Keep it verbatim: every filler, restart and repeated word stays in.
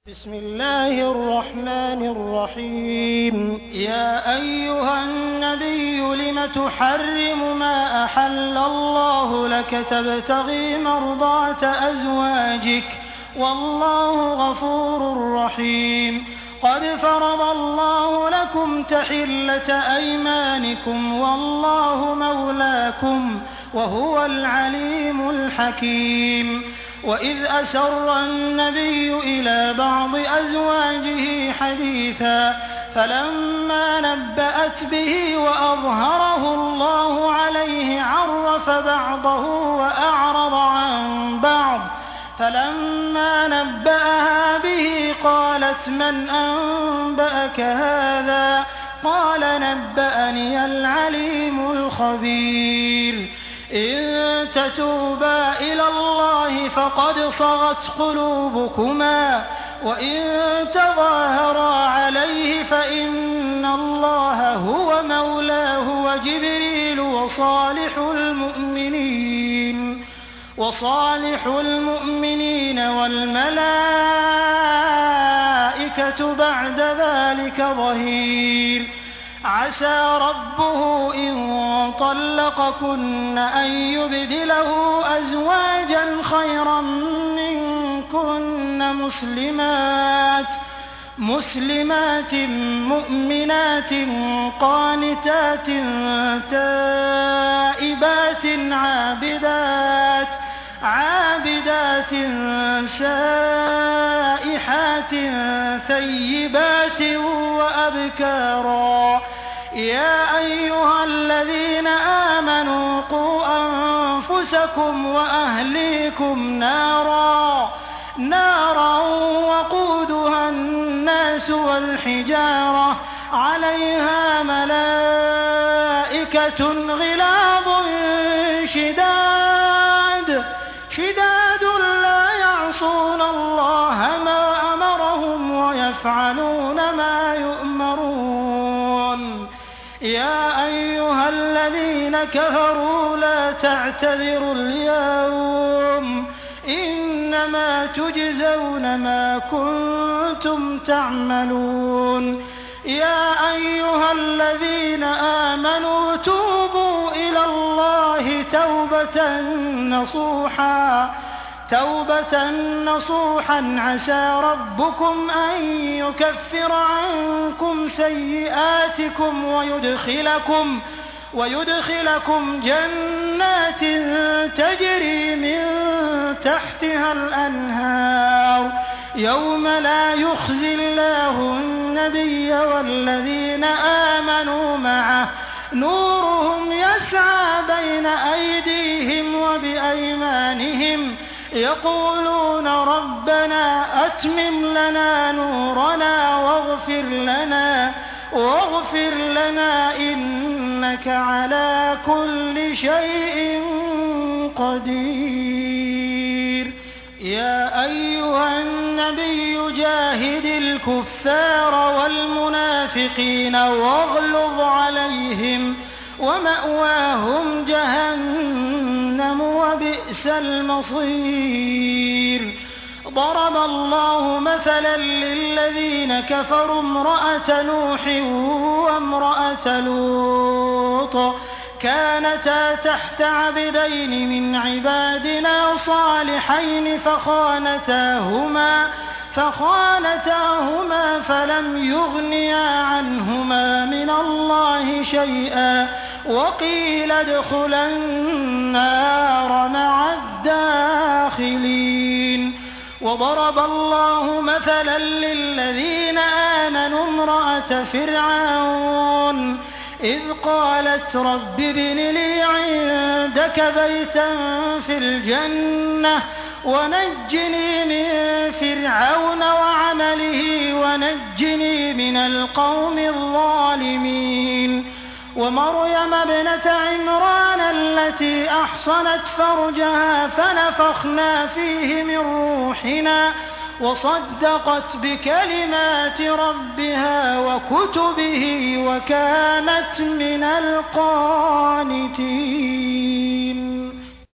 بسم الله الرحمن الرحيم يا أيها النبي لم تحرم ما أحل الله لك تبتغي مرضات أزواجك والله غفور رحيم قد فرض الله لكم تحلة أيمانكم والله مولاكم وهو العليم الحكيم وإذ أسر النبي إلى بعض أزواجه حديثا فلما نبأت به وأظهره الله عليه عرف بعضه وأعرض عن بعض فلما نبأها به قالت من أنبأك هذا قال نبأني العليم الخبير إن تتوبا إلى الله فقد صغت قلوبكما وإن تظاهرا عليه فإن الله هو مولاه وجبريل وصالح المؤمنين وصالح المؤمنين والملائكة بعد ذلك ظهير عسى ربه إن طلقكن أن يبدله أزواجا خيرا منكن مسلمات مسلمات مؤمنات قانتات تائبات عابدات عابدات سائحات ثيبات وأبكارا يا أيها الذين آمنوا قوا أنفسكم وأهليكم نارا نارا وقودها الناس والحجارة عليها ملائكة غلاظ شداد شداد لا يعصون الله ما أمرهم ويفعلون ما يؤمرون يا أيها الذين كفروا لا تعتذروا اليوم إنما تجزون ما كنتم تعملون يا أيها الذين آمنوا توبوا إلى الله توبة نصوحا توبة نصوحا عسى ربكم أن يكفر عنكم سيئاتكم ويدخلكم ويدخلكم جنات تجري من تحتها الأنهار يوم لا يخزي الله النبي والذين آمنوا معه نورهم يسعى بين أيديهم وبأيمانهم يقولون ربنا أتمم لنا نورنا واغفر لنا واغفر لنا إنك على كل شيء قدير يا أيها النبي جاهد الكفار والمنافقين واغلظ عليهم ومأواهم جهنم وبئس المصير ضرب الله مثلا للذين كفروا امرأة نوح وامرأة لوط كانتا تحت عبدين من عبادنا صالحين فخانتاهما فخانتاهما فلم يغنيا عنهما من الله شيئا وقيل ادخلا النار مع الداخلين وضرب الله مثلا للذين آمنوا امرأة فرعون إذ قالت رب ابن لي عندك بيتا في الجنة ونجني من فرعون وعمله ونجني من القوم الظالمين ومريم ابنة عمران التي أحصنت فرجها فنفخنا فيه من روحنا وصدقت بكلمات ربها وكتبه وكانت من القانتين.